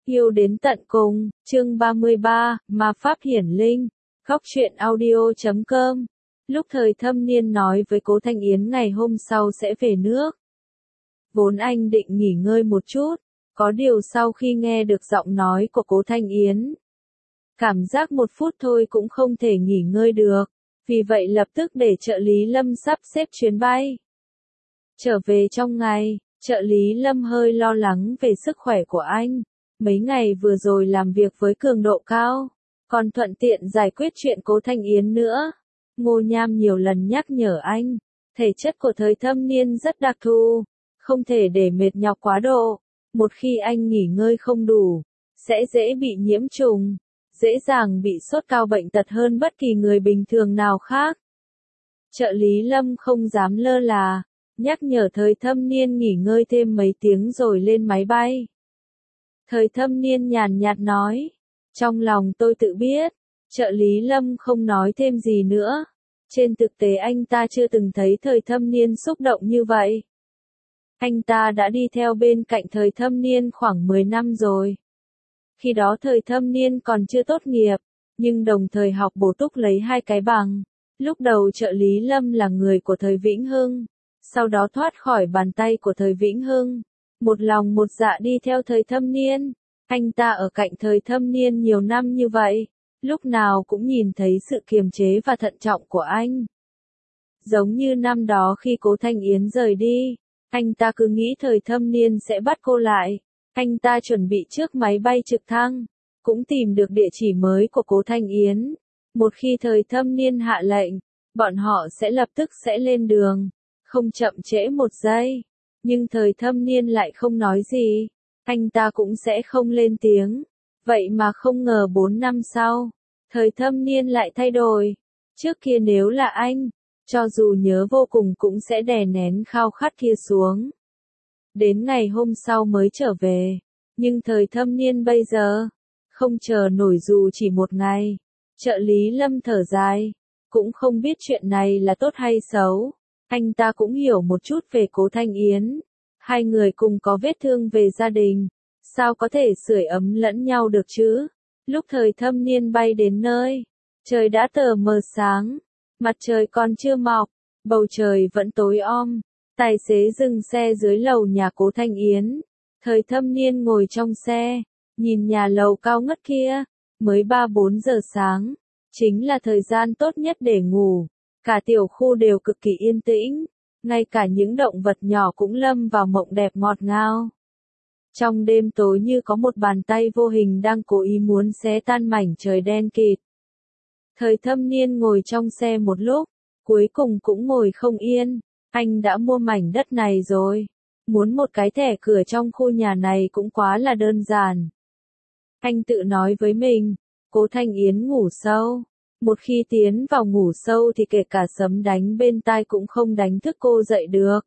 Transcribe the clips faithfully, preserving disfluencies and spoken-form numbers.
Yêu đến tận cùng, chương ba mươi ba, Ma Pháp Hiển Linh, Góc truyện audio chấm com. Lúc Thời Thâm Niên nói với Cố Thanh Yến ngày hôm sau sẽ về nước. Vốn anh định nghỉ ngơi một chút, có điều sau khi nghe được giọng nói của Cố Thanh Yến, cảm giác một phút thôi cũng không thể nghỉ ngơi được, vì vậy lập tức để trợ lý Lâm sắp xếp chuyến bay. Trở về trong ngày, trợ lý Lâm hơi lo lắng về sức khỏe của anh. Mấy ngày vừa rồi làm việc với cường độ cao, còn thuận tiện giải quyết chuyện Cố Thanh Yến nữa. Ngô Nham nhiều lần nhắc nhở anh, thể chất của Thời Thâm Niên rất đặc thù, không thể để mệt nhọc quá độ. Một khi anh nghỉ ngơi không đủ, sẽ dễ bị nhiễm trùng, dễ dàng bị sốt cao bệnh tật hơn bất kỳ người bình thường nào khác. Trợ lý Lâm không dám lơ là, nhắc nhở Thời Thâm Niên nghỉ ngơi thêm mấy tiếng rồi lên máy bay. Thời Thâm Niên nhàn nhạt nói, trong lòng tôi tự biết. Trợ lý Lâm không nói thêm gì nữa. Trên thực tế anh ta chưa từng thấy Thời Thâm Niên xúc động như vậy. Anh ta đã đi theo bên cạnh Thời Thâm Niên khoảng mười năm rồi. Khi đó Thời Thâm Niên còn chưa tốt nghiệp, nhưng đồng thời học bổ túc lấy hai cái bằng. Lúc đầu trợ lý Lâm là người của Thời Vĩnh Hưng, sau đó thoát khỏi bàn tay của Thời Vĩnh Hưng. Một lòng một dạ đi theo Thời Thâm Niên. Anh ta ở cạnh Thời Thâm Niên nhiều năm như vậy, lúc nào cũng nhìn thấy sự kiềm chế và thận trọng của anh. Giống như năm đó khi Cố Thanh Yến rời đi, anh ta cứ nghĩ Thời Thâm Niên sẽ bắt cô lại. Anh ta chuẩn bị trước máy bay trực thăng, cũng tìm được địa chỉ mới của Cố Thanh Yến. Một khi Thời Thâm Niên hạ lệnh, bọn họ sẽ lập tức sẽ lên đường, không chậm trễ một giây. Nhưng Thời Thâm Niên lại không nói gì, anh ta cũng sẽ không lên tiếng. Vậy mà không ngờ bốn năm sau, Thời Thâm Niên lại thay đổi. Trước kia nếu là anh, cho dù nhớ vô cùng cũng sẽ đè nén khao khát kia xuống. Đến ngày hôm sau mới trở về, nhưng Thời Thâm Niên bây giờ, không chờ nổi dù chỉ một ngày. Trợ lý Lâm thở dài, cũng không biết chuyện này là tốt hay xấu. Anh ta cũng hiểu một chút về Cố Thanh Yến. Hai người cùng có vết thương về gia đình, sao có thể sưởi ấm lẫn nhau được chứ? Lúc Thời Thâm Niên bay đến nơi, trời đã tờ mờ sáng, mặt trời còn chưa mọc, bầu trời vẫn tối om. Tài xế dừng xe dưới lầu nhà Cố Thanh Yến. Thời Thâm Niên ngồi trong xe, nhìn nhà lầu cao ngất kia, mới ba bốn giờ sáng, chính là thời gian tốt nhất để ngủ. Cả tiểu khu đều cực kỳ yên tĩnh, ngay cả những động vật nhỏ cũng lâm vào mộng đẹp ngọt ngào. Trong đêm tối như có một bàn tay vô hình đang cố ý muốn xé tan mảnh trời đen kịt. Thời Thâm Niên ngồi trong xe một lúc, cuối cùng cũng ngồi không yên. Anh đã mua mảnh đất này rồi, muốn một cái thẻ cửa trong khu nhà này cũng quá là đơn giản. Anh tự nói với mình. Cố Thanh Yến ngủ sâu. Một khi tiến vào ngủ sâu thì kể cả sấm đánh bên tai cũng không đánh thức cô dậy được.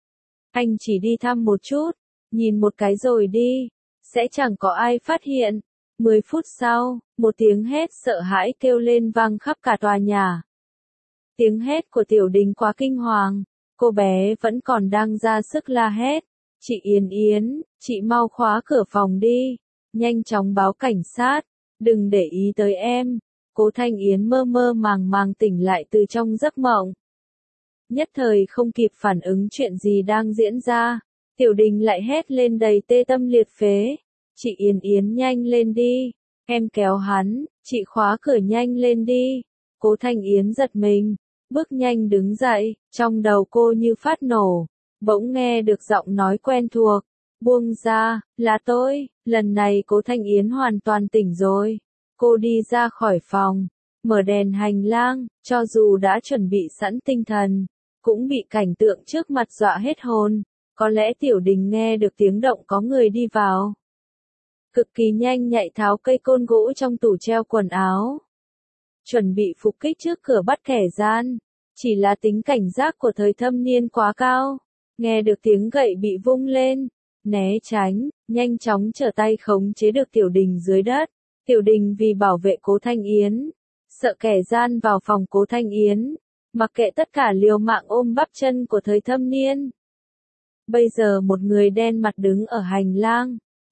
Anh chỉ đi thăm một chút, nhìn một cái rồi đi, sẽ chẳng có ai phát hiện. Mười phút sau, một tiếng hét sợ hãi kêu lên vang khắp cả tòa nhà. Tiếng hét của Tiểu Đình quá kinh hoàng, cô bé vẫn còn đang ra sức la hét. Chị Yến Yến, chị mau khóa cửa phòng đi, nhanh chóng báo cảnh sát, đừng để ý tới em. Cố Thanh Yến mơ mơ màng màng tỉnh lại từ trong giấc mộng. Nhất thời không kịp phản ứng chuyện gì đang diễn ra, Tiểu Đình lại hét lên đầy tê tâm liệt phế. Chị Yến Yến nhanh lên đi, em kéo hắn, chị khóa cửa nhanh lên đi. Cố Thanh Yến giật mình, bước nhanh đứng dậy, trong đầu cô như phát nổ, bỗng nghe được giọng nói quen thuộc. Buông ra, là tôi. Lần này Cố Thanh Yến hoàn toàn tỉnh rồi. Cô đi ra khỏi phòng, mở đèn hành lang, cho dù đã chuẩn bị sẵn tinh thần, cũng bị cảnh tượng trước mặt dọa hết hồn. Có lẽ Tiểu Đình nghe được tiếng động có người đi vào. Cực kỳ nhanh nhạy tháo cây côn gỗ trong tủ treo quần áo, chuẩn bị phục kích trước cửa bắt kẻ gian. Chỉ là tính cảnh giác của Thời Thâm Niên quá cao, nghe được tiếng gậy bị vung lên, né tránh, nhanh chóng trở tay khống chế được Tiểu Đình dưới đất. Tiểu Đình vì bảo vệ Cố Thanh Yến, sợ kẻ gian vào phòng Cố Thanh Yến, mặc kệ tất cả liều mạng ôm bắp chân của Thời Thâm Niên. Bây giờ một người đen mặt đứng ở hành lang,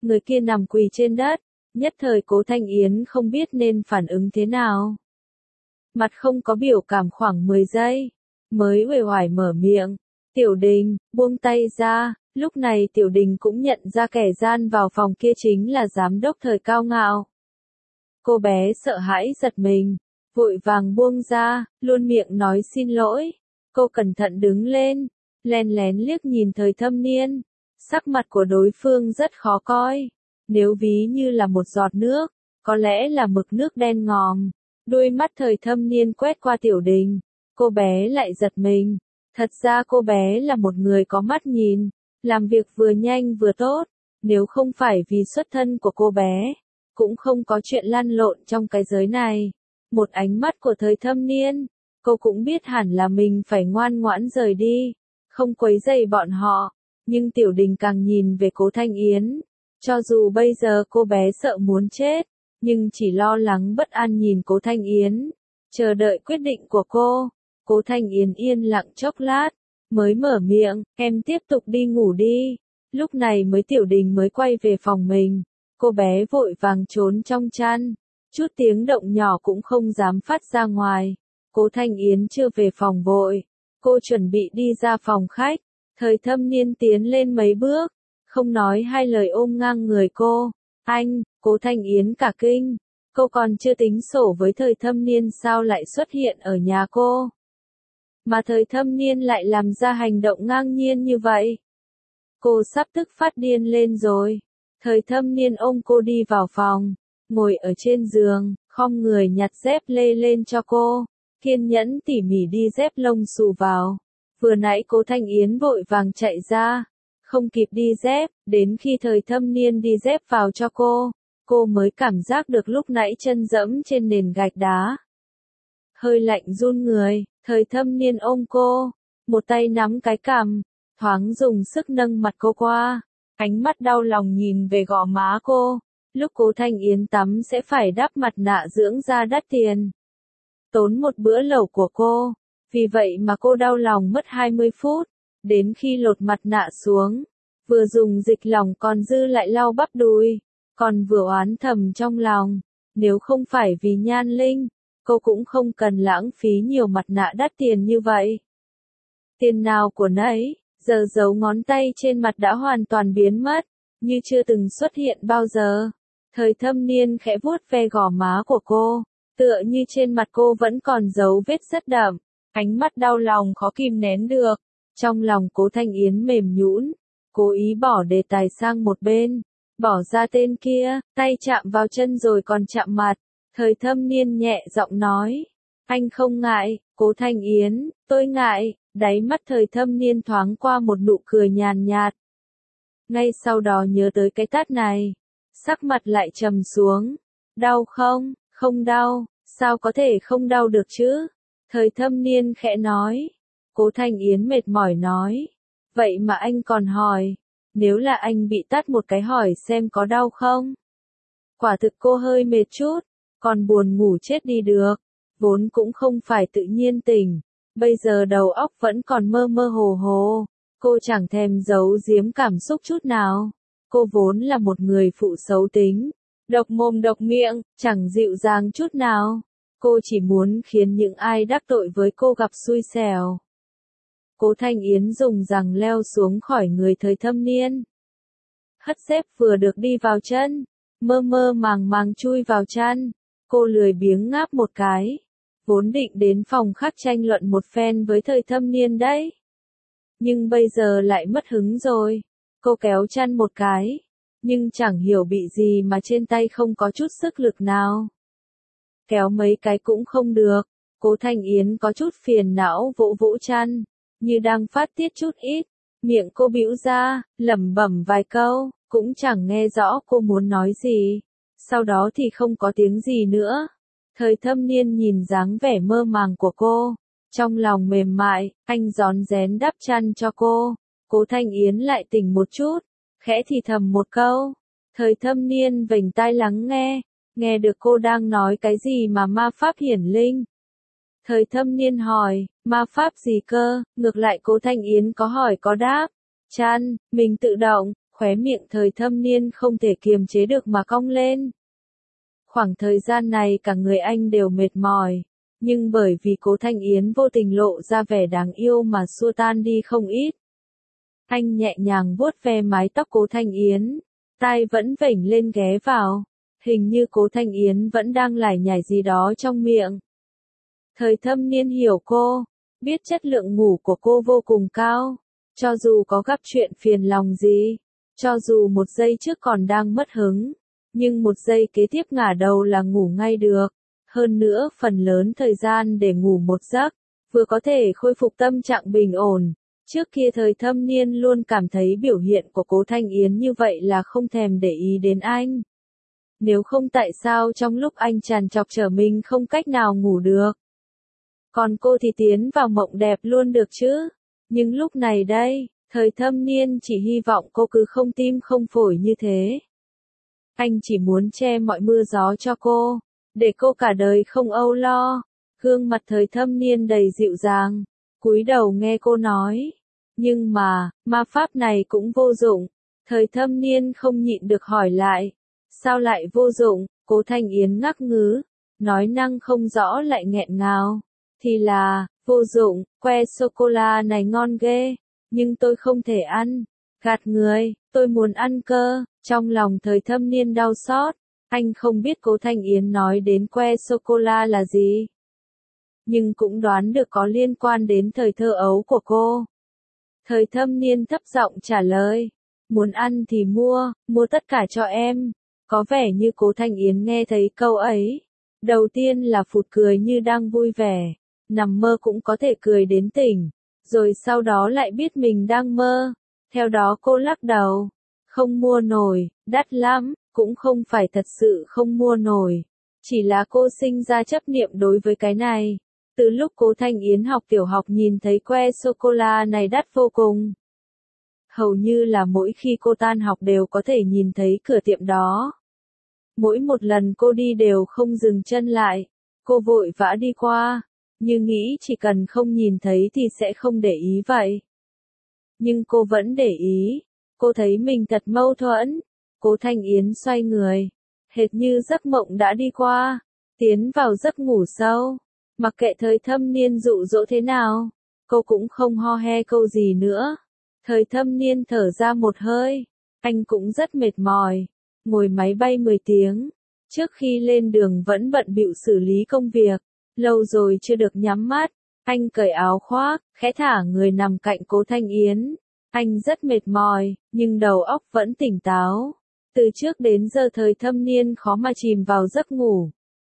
người kia nằm quỳ trên đất, nhất thời Cố Thanh Yến không biết nên phản ứng thế nào. Mặt không có biểu cảm khoảng mười giây, mới uể oải mở miệng, Tiểu Đình, buông tay ra, lúc này Tiểu Đình cũng nhận ra kẻ gian vào phòng kia chính là giám đốc Thời Cao Ngạo. Cô bé sợ hãi giật mình, vội vàng buông ra, luôn miệng nói xin lỗi. Cô cẩn thận đứng lên, lén lén liếc nhìn Thời Thâm Niên. Sắc mặt của đối phương rất khó coi. Nếu ví như là một giọt nước, có lẽ là mực nước đen ngòm. Đôi mắt Thời Thâm Niên quét qua Tiểu Đình. Cô bé lại giật mình. Thật ra cô bé là một người có mắt nhìn, làm việc vừa nhanh vừa tốt. Nếu không phải vì xuất thân của cô bé, cũng không có chuyện lăn lộn trong cái giới này. Một ánh mắt của Thời Thâm Niên, cô cũng biết hẳn là mình phải ngoan ngoãn rời đi, không quấy rầy bọn họ. Nhưng Tiểu Đình càng nhìn về Cố Thanh Yến, cho dù bây giờ cô bé sợ muốn chết, nhưng chỉ lo lắng bất an nhìn Cố Thanh Yến, chờ đợi quyết định của cô. Cố Thanh Yến yên lặng chốc lát, mới mở miệng, em tiếp tục đi ngủ đi. Lúc này mới Tiểu Đình mới quay về phòng mình, cô bé vội vàng trốn trong chăn, chút tiếng động nhỏ cũng không dám phát ra ngoài. Cố Thanh Yến chưa về phòng vội, cô chuẩn bị đi ra phòng khách. Thời Thâm Niên tiến lên mấy bước, không nói hai lời ôm ngang người cô. Anh, Cố Thanh Yến cả kinh, cô còn chưa tính sổ với Thời Thâm Niên sao lại xuất hiện ở nhà cô. Mà Thời Thâm Niên lại làm ra hành động ngang nhiên như vậy. Cô sắp tức phát điên lên rồi. Thời Thâm Niên ôm cô đi vào phòng, ngồi ở trên giường, khom người nhặt dép lê lên cho cô, kiên nhẫn tỉ mỉ đi dép lông xù vào. Vừa nãy Cố Thanh Yến vội vàng chạy ra, không kịp đi dép, đến khi Thời Thâm Niên đi dép vào cho cô, cô mới cảm giác được lúc nãy chân dẫm trên nền gạch đá. Hơi lạnh run người, Thời Thâm Niên ôm cô, một tay nắm cái cằm, thoáng dùng sức nâng mặt cô qua, ánh mắt đau lòng nhìn về gò má cô. Lúc Cố Thanh Yến tắm sẽ phải đắp mặt nạ dưỡng da đắt tiền, tốn một bữa lẩu của cô, vì vậy mà cô đau lòng mất hai mươi phút, đến khi lột mặt nạ xuống, vừa dùng dịch lỏng còn dư lại lau bắp đùi, còn vừa oán thầm trong lòng, nếu không phải vì Nhan Linh, cô cũng không cần lãng phí nhiều mặt nạ đắt tiền như vậy. Tiền nào của nấy, giờ dấu ngón tay trên mặt đã hoàn toàn biến mất, như chưa từng xuất hiện bao giờ. Thời Thâm Niên khẽ vuốt ve gò má của cô, tựa như trên mặt cô vẫn còn dấu vết rất đậm, ánh mắt đau lòng khó kìm nén được. Trong lòng Cố Thanh Yến mềm nhũn, cố ý bỏ đề tài sang một bên, bỏ ra tên kia, tay chạm vào chân rồi còn chạm mặt. Thời Thâm Niên nhẹ giọng nói, anh không ngại. Cố Thanh Yến, tôi ngại. Đáy mắt Thời Thâm Niên thoáng qua một nụ cười nhàn nhạt. Ngay sau đó nhớ tới cái tát này, sắc mặt lại trầm xuống. Đau không? Không đau, sao có thể không đau được chứ? Thời Thâm Niên khẽ nói. Cố Thanh Yến mệt mỏi nói, vậy mà anh còn hỏi, nếu là anh bị tát một cái hỏi xem có đau không? Quả thực cô hơi mệt chút, còn buồn ngủ chết đi được, vốn cũng không phải tự nhiên tỉnh, bây giờ đầu óc vẫn còn mơ mơ hồ hồ, cô chẳng thèm giấu giếm cảm xúc chút nào. Cô vốn là một người phụ xấu tính, độc mồm độc miệng, chẳng dịu dàng chút nào. Cô chỉ muốn khiến những ai đắc tội với cô gặp xui xẻo. Cố Thanh Yến dùng rằng leo xuống khỏi người Thời Thâm Niên. Hất dép vừa được đi vào chân, mơ mơ màng màng chui vào chăn. Cô lười biếng ngáp một cái, vốn định đến phòng khách tranh luận một phen với Thời Thâm Niên đấy. Nhưng bây giờ lại mất hứng rồi. Cô kéo chăn một cái, nhưng chẳng hiểu bị gì mà trên tay không có chút sức lực nào. Kéo mấy cái cũng không được. Cố Thanh Yến có chút phiền não vỗ vỗ chăn, như đang phát tiết chút ít. Miệng cô bĩu ra, lẩm bẩm vài câu, cũng chẳng nghe rõ cô muốn nói gì. Sau đó thì không có tiếng gì nữa. Thời Thâm Niên nhìn dáng vẻ mơ màng của cô, trong lòng mềm mại, anh rón rén đắp chăn cho cô. Cố Thanh Yến lại tỉnh một chút, khẽ thì thầm một câu. Thời Thâm Niên vểnh tai lắng nghe, nghe được cô đang nói cái gì mà ma pháp hiển linh. Thời Thâm Niên hỏi, ma pháp gì cơ? Ngược lại Cố Thanh Yến có hỏi có đáp. Chăn, mình tự động, khóe khóe miệng Thời Thâm Niên không thể kiềm chế được mà cong lên. Khoảng thời gian này cả người anh đều mệt mỏi, nhưng bởi vì Cố Thanh Yến vô tình lộ ra vẻ đáng yêu mà xua tan đi không ít. Anh nhẹ nhàng vuốt ve mái tóc Cố Thanh Yến, tai vẫn vểnh lên ghé vào, hình như Cố Thanh Yến vẫn đang lải nhải gì đó trong miệng. Thời Thâm Niên hiểu cô, biết chất lượng ngủ của cô vô cùng cao, cho dù có gặp chuyện phiền lòng gì, cho dù một giây trước còn đang mất hứng, nhưng một giây kế tiếp ngả đầu là ngủ ngay được. Hơn nữa phần lớn thời gian để ngủ một giấc, vừa có thể khôi phục tâm trạng bình ổn. Trước kia Thời Thâm Niên luôn cảm thấy biểu hiện của Cố Thanh Yến như vậy là không thèm để ý đến anh. Nếu không tại sao trong lúc anh trằn trọc trở mình không cách nào ngủ được. Còn cô thì tiến vào mộng đẹp luôn được chứ. Nhưng lúc này đây, Thời Thâm Niên chỉ hy vọng cô cứ không tim không phổi như thế. Anh chỉ muốn che mọi mưa gió cho cô, để cô cả đời không âu lo. Gương mặt Thời Thâm Niên đầy dịu dàng, cúi đầu nghe cô nói. Nhưng mà, ma pháp này cũng vô dụng. Thời Thâm Niên không nhịn được hỏi lại. Sao lại vô dụng? Cố Thanh Yến ngắc ngứ, nói năng không rõ lại nghẹn ngào. Thì là, vô dụng, que sô-cô-la này ngon ghê, nhưng tôi không thể ăn. Gạt người, tôi muốn ăn cơ. Trong lòng Thời Thâm Niên đau xót, anh không biết Cố Thanh Yến nói đến que sô-cô-la là gì. Nhưng cũng đoán được có liên quan đến thời thơ ấu của cô. Thời Thâm Niên thấp giọng trả lời, muốn ăn thì mua, mua tất cả cho em. Có vẻ như Cố Thanh Yến nghe thấy câu ấy. Đầu tiên là phụt cười như đang vui vẻ, nằm mơ cũng có thể cười đến tỉnh, rồi sau đó lại biết mình đang mơ. Theo đó cô lắc đầu, không mua nổi, đắt lắm, cũng không phải thật sự không mua nổi. Chỉ là cô sinh ra chấp niệm đối với cái này. Từ lúc Cố Thanh Yến học tiểu học nhìn thấy que sô-cô-la này đắt vô cùng. Hầu như là mỗi khi cô tan học đều có thể nhìn thấy cửa tiệm đó. Mỗi một lần cô đi đều không dừng chân lại, cô vội vã đi qua, như nghĩ chỉ cần không nhìn thấy thì sẽ không để ý vậy. Nhưng cô vẫn để ý, cô thấy mình thật mâu thuẫn. Cố Thanh Yến xoay người, hệt như giấc mộng đã đi qua, tiến vào giấc ngủ sâu. Mặc kệ Thời Thâm Niên dụ dỗ thế nào, cô cũng không ho he câu gì nữa. Thời Thâm Niên thở ra một hơi, anh cũng rất mệt mỏi, ngồi máy bay mười tiếng, trước khi lên đường vẫn bận bịu xử lý công việc, lâu rồi chưa được nhắm mắt. Anh cởi áo khoác, khẽ thả người nằm cạnh Cố Thanh Yến. Anh rất mệt mỏi, nhưng đầu óc vẫn tỉnh táo. Từ trước đến giờ Thời Thâm Niên khó mà chìm vào giấc ngủ.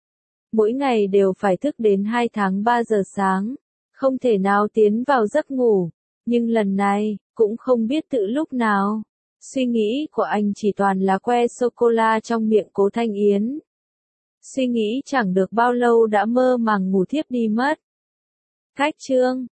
Mỗi ngày đều phải thức đến hai tháng ba giờ sáng, không thể nào tiến vào giấc ngủ. Nhưng lần này, cũng không biết từ lúc nào, suy nghĩ của anh chỉ toàn là que sô-cô-la trong miệng Cố Thanh Yến. Suy nghĩ chẳng được bao lâu đã mơ màng ngủ thiếp đi mất. Cách chương